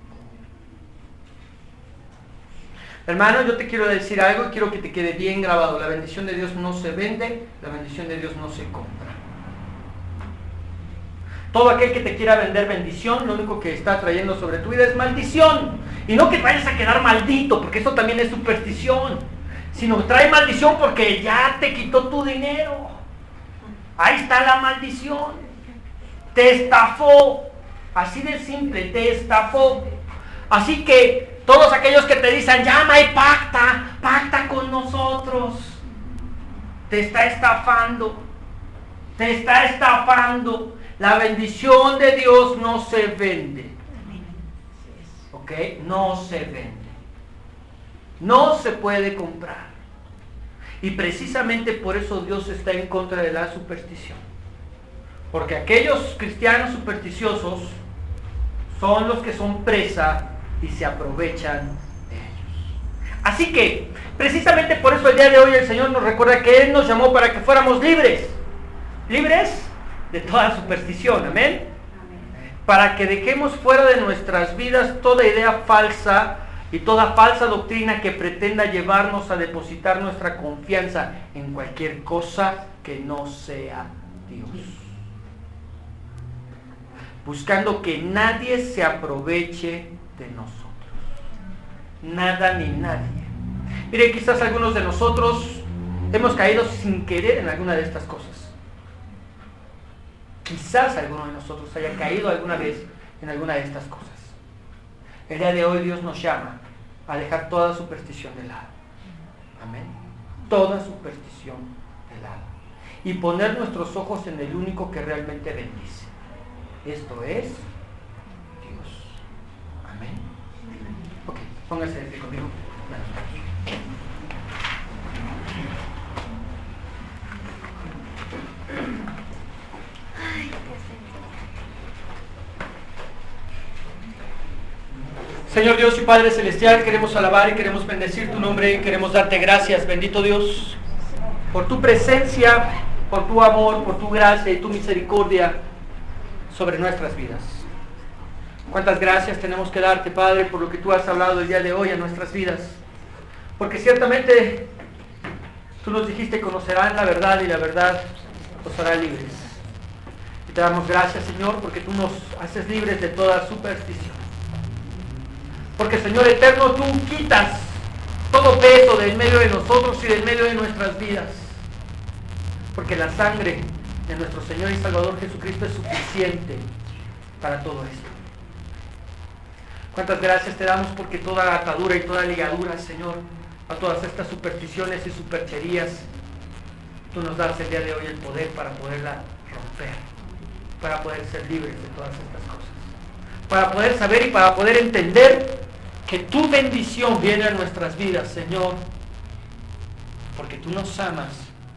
Hermano, yo te quiero decir algo y quiero que te quede bien grabado. La bendición de Dios no se vende, la bendición de Dios no se compra. Todo aquel que te quiera vender bendición, lo único que está trayendo sobre tu vida es maldición. Y no que vayas a quedar maldito, porque eso también es superstición. Sino que trae maldición porque ya te quitó tu dinero. Ahí está la maldición. Te estafó. Así de simple, te estafó. Así que todos aquellos que te dicen: llama y pacta, pacta con nosotros, te está estafando. Te está estafando. La bendición de Dios no se vende. ¿Ok? No se vende. No se puede comprar. Y precisamente por eso Dios está en contra de la superstición. Porque aquellos cristianos supersticiosos son los que son presa y se aprovechan de ellos. Así que, precisamente por eso el día de hoy el Señor nos recuerda que Él nos llamó para que fuéramos libres. ¿Libres? De toda superstición, ¿amén? Amén. Para que dejemos fuera de nuestras vidas toda idea falsa y toda falsa doctrina que pretenda llevarnos a depositar nuestra confianza en cualquier cosa que no sea Dios. Buscando que nadie se aproveche de nosotros. Nada ni nadie. Mire, quizás algunos de nosotros hemos caído sin querer en alguna de estas cosas. Quizás alguno de nosotros haya caído alguna vez en alguna de estas cosas. El día de hoy Dios nos llama a dejar toda superstición de lado. Amén. Toda superstición de lado. Y poner nuestros ojos en el único que realmente bendice. Esto es Dios. Amén. Ok, póngase de pie conmigo. Señor Dios y Padre Celestial, queremos alabar y queremos bendecir tu nombre y queremos darte gracias, bendito Dios, por tu presencia, por tu amor, por tu gracia y tu misericordia sobre nuestras vidas. Cuántas gracias tenemos que darte, Padre, por lo que tú has hablado el día de hoy a nuestras vidas. Porque ciertamente tú nos dijiste: conocerán la verdad y la verdad os hará libres. Y te damos gracias, Señor, porque tú nos haces libres de toda superstición. Porque, Señor eterno, tú quitas todo peso de en medio de nosotros y de en medio de nuestras vidas. Porque la sangre de nuestro Señor y Salvador Jesucristo es suficiente para todo esto. Cuántas gracias te damos porque toda atadura y toda ligadura, Señor, a todas estas supersticiones y supercherías, tú nos das el día de hoy el poder para poderla romper, para poder ser libres de todas estas cosas, para poder saber y para poder entender que tu bendición viene a nuestras vidas, Señor, porque tú nos amas,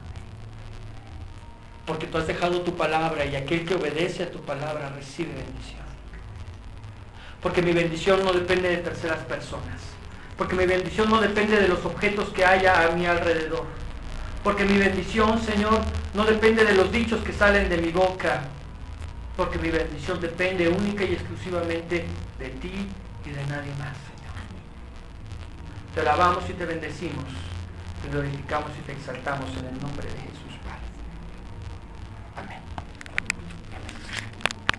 porque tú has dejado tu palabra y aquel que obedece a tu palabra recibe bendición. Porque mi bendición no depende de terceras personas, porque mi bendición no depende de los objetos que haya a mi alrededor, porque mi bendición, Señor, no depende de los dichos que salen de mi boca, porque mi bendición depende única y exclusivamente de ti y de nadie más, Señor. Te alabamos y te bendecimos, te glorificamos y te exaltamos en el nombre de Jesús.